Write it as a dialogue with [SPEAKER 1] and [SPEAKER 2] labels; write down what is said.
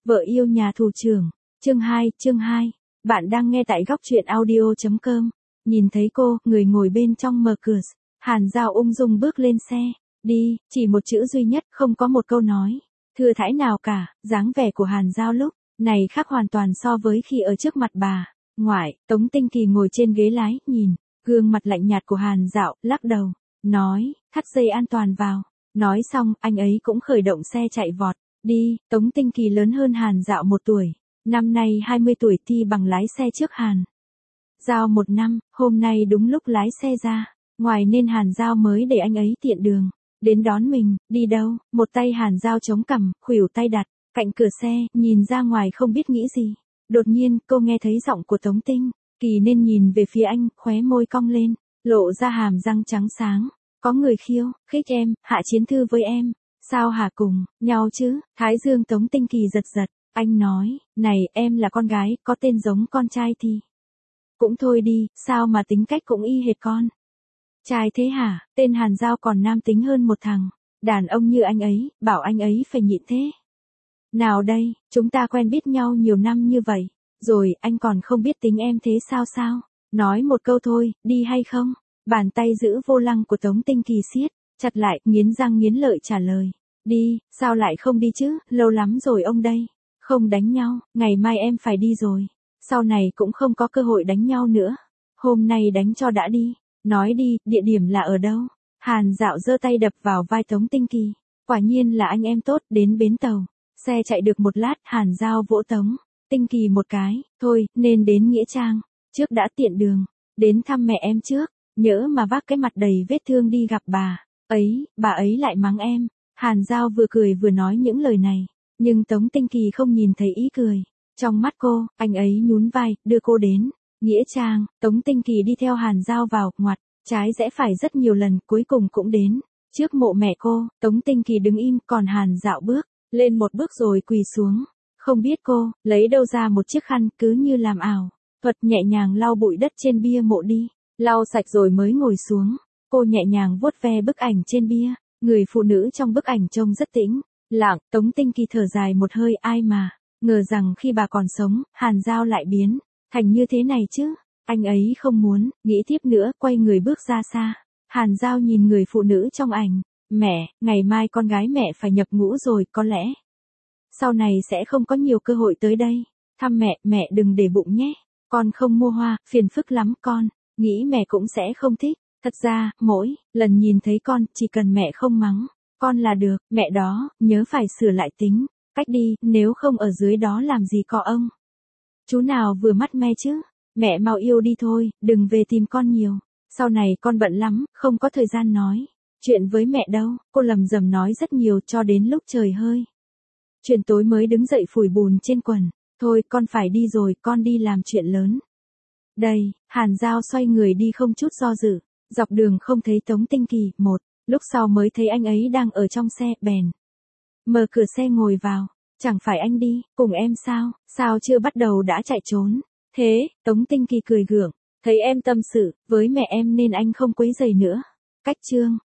[SPEAKER 1] Vợ yêu nhà thủ trưởng. Chương 2. Bạn đang nghe tại góc truyện audio.com. Nhìn thấy cô, người ngồi bên trong mở cửa. Hàn Dao ung dung bước lên xe. Đi, chỉ một chữ duy nhất, không có một câu nói. Thừa thãi nào cả, dáng vẻ của Hàn Dao lúc này khác hoàn toàn so với khi ở trước mặt bà ngoại. Tống Tinh Kỳ ngồi trên ghế lái, nhìn gương mặt lạnh nhạt của Hàn Dạo, lắc đầu, nói, thắt dây an toàn vào. Nói xong, anh ấy cũng khởi động xe chạy vọt đi. Tống Tinh Kỳ lớn hơn Hàn Dạo 1 tuổi, năm nay 20 tuổi, thi bằng lái xe trước Hàn Dao 1 năm. Hôm nay đúng lúc lái xe ra ngoài nên Hàn Dao mới để anh ấy tiện đường đến đón mình. Đi đâu? Một tay Hàn Dao chống cằm, khuỷu tay đặt cạnh cửa xe, nhìn ra ngoài không biết nghĩ gì. Đột nhiên, cô nghe thấy giọng của Tống Tinh Kỳ nên nhìn về phía anh, khóe môi cong lên, lộ ra hàm răng trắng sáng. Có người khiêu khích em, hạ chiến thư với em. Sao hả, cùng nhau chứ? Thái dương Tống Tinh Kỳ giật giật. Anh nói, này, em là con gái, có tên giống con trai thì cũng thôi đi, sao mà tính cách cũng y hệt con trai thế hả? Tên Hàn Dao còn nam tính hơn một thằng đàn ông như anh ấy, bảo anh ấy phải nhịn thế nào đây? Chúng ta quen biết nhau nhiều năm như vậy rồi, anh còn không biết tính em thế sao? Nói một câu thôi, đi hay không? Bàn tay giữ vô lăng của Tống Tinh Kỳ siết chặt lại, nghiến răng nghiến lợi trả lời. Đi, sao lại không đi chứ, lâu lắm rồi ông đây. Không đánh nhau, ngày mai em phải đi rồi. Sau này cũng không có cơ hội đánh nhau nữa. Hôm nay đánh cho đã đi. Nói đi, địa điểm là ở đâu? Hàn Dạo giơ tay đập vào vai Tống Tinh Kỳ. Quả nhiên là anh em tốt. Đến bến tàu. Xe chạy được một lát, Hàn Dao vỗ Tống Tinh Kỳ một cái. Thôi, nên đến Nghĩa Trang trước đã, tiện đường đến thăm mẹ em trước. Nhỡ mà vác cái mặt đầy vết thương đi gặp bà ấy lại mắng em. Hàn Dao vừa cười vừa nói những lời này, nhưng Tống Tinh Kỳ không nhìn thấy ý cười trong mắt cô. Anh ấy nhún vai, đưa cô đến Nghĩa Trang. Tống Tinh Kỳ đi theo Hàn Dao vào, ngoặt trái rẽ phải rất nhiều lần, cuối cùng cũng đến trước mộ mẹ cô. Tống Tinh Kỳ đứng im, còn Hàn Dạo bước lên một bước rồi quỳ xuống. Không biết cô lấy đâu ra một chiếc khăn, cứ như làm ảo thuật nhẹ nhàng lau bụi đất trên bia mộ đi. Lau sạch rồi mới ngồi xuống. Cô nhẹ nhàng vuốt ve bức ảnh trên bia. Người phụ nữ trong bức ảnh trông rất tĩnh lặng. Tống Tinh Kỳ thở dài một hơi, ai mà ngờ rằng khi bà còn sống, Hàn Dao lại biến thành như thế này chứ. Anh ấy không muốn nghĩ tiếp nữa, quay người bước ra xa. Hàn Dao nhìn người phụ nữ trong ảnh. Mẹ, ngày mai con gái mẹ phải nhập ngũ rồi, có lẽ sau này sẽ không có nhiều cơ hội tới đây thăm mẹ. Mẹ đừng để bụng nhé. Con không mua hoa, phiền phức lắm con. Nghĩ mẹ cũng sẽ không thích. Thật ra, mỗi lần nhìn thấy con, chỉ cần mẹ không mắng con là được. Mẹ đó, nhớ phải sửa lại tính cách đi, nếu không ở dưới đó làm gì có ông chú nào vừa mắt me chứ. Mẹ mau yêu đi thôi, đừng về tìm con nhiều. Sau này con bận lắm, không có thời gian nói chuyện với mẹ đâu. Cô lầm rầm nói rất nhiều cho đến lúc trời hơi chuyển tối mới đứng dậy phủi bùn trên quần. Thôi, con phải đi rồi, con đi làm chuyện lớn đây. Hàn Dao xoay người đi không chút do dự. Dọc đường không thấy Tống Tinh Kỳ. Một lúc sau mới thấy anh ấy đang ở trong xe, bèn mở cửa xe ngồi vào. Chẳng phải anh đi cùng em sao? Sao chưa bắt đầu đã chạy trốn thế? Tống Tinh Kỳ cười gượng. Thấy em tâm sự với mẹ em nên anh không quấy rầy nữa. Cách chương